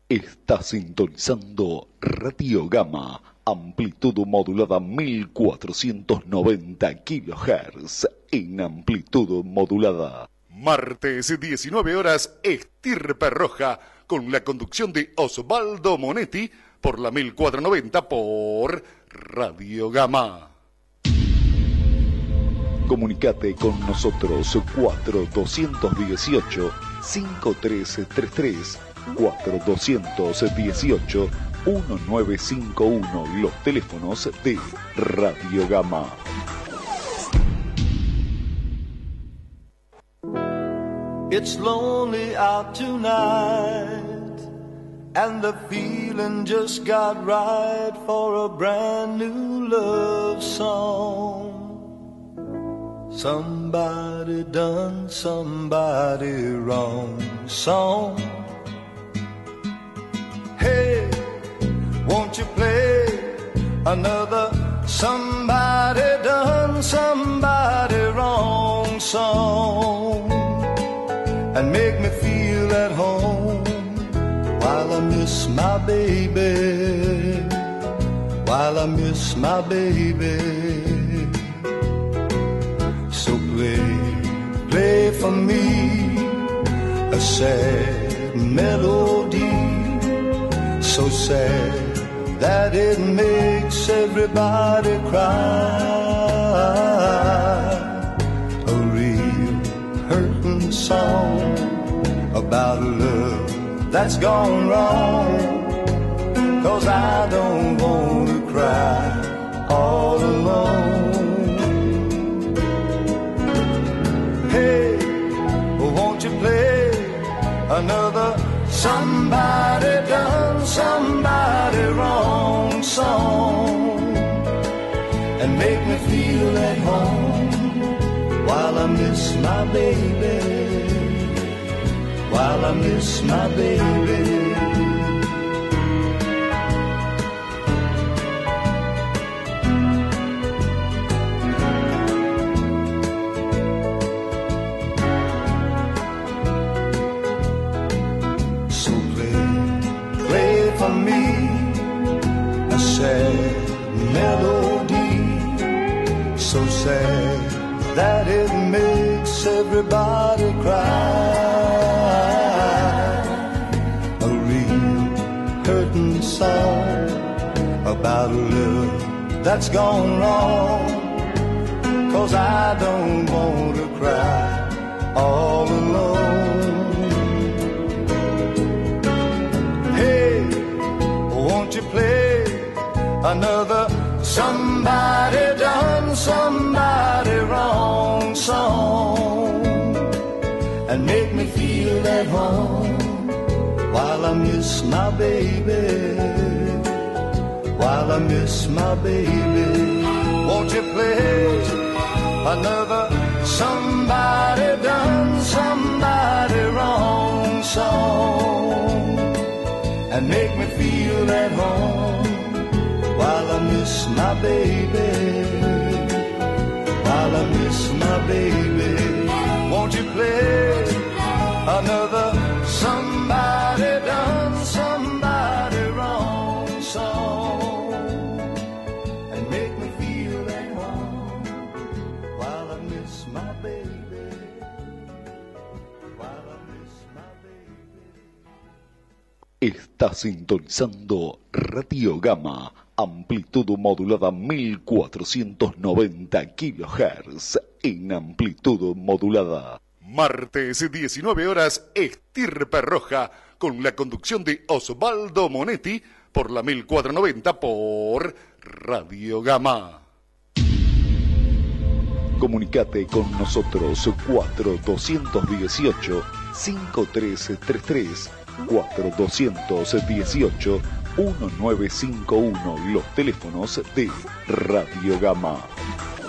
Está sintonizando Radio Gama, amplitud modulada 1490 kHz en amplitud modulada. Martes 19 horas, Estirpe Roja, con la conducción de Osvaldo Monetti por la 1490 por Radio Gama. Comunicate con nosotros 4218-5333, 4218-1951, los teléfonos de Radio Gama. It's lonely out tonight, and the feeling just got right for a brand new love song. Somebody done somebody wrong song. Hey, won't you play another somebody done somebody wrong song, and make me feel at home while I miss my baby, while I miss my baby. So play for me a sad melody, so sad that it makes everybody cry. A real hurting song about love that's gone wrong, 'cause I don't want to cry all alone. Hey, won't you play another somebody done somebody wrong song, and make me feel at home while I miss my baby, while I miss my baby. So play for me a sad melody, so sad that it makes everybody cry. A real curtain song about love that's gone wrong, 'cause I don't want to cry all alone. Hey, won't you play another somebody done somebody wrong song, and make me feel at home while I miss my baby, while I miss my baby. Won't you play another somebody done somebody wrong song, and make me feel at home while I miss my baby, while I miss my baby. Won't you play another somebody done somebody wrong song, and make me feel at home while I miss my baby, while I miss my baby. Está sintonizando Radio Gama, amplitud modulada 1490 kHz en amplitud modulada. Martes 19 horas, Estirpe Roja, con la conducción de Osvaldo Monetti por la 1490 por Radio Gama. Comunicate con nosotros 4218-5333, 4218-1951, los teléfonos de Radio Gama.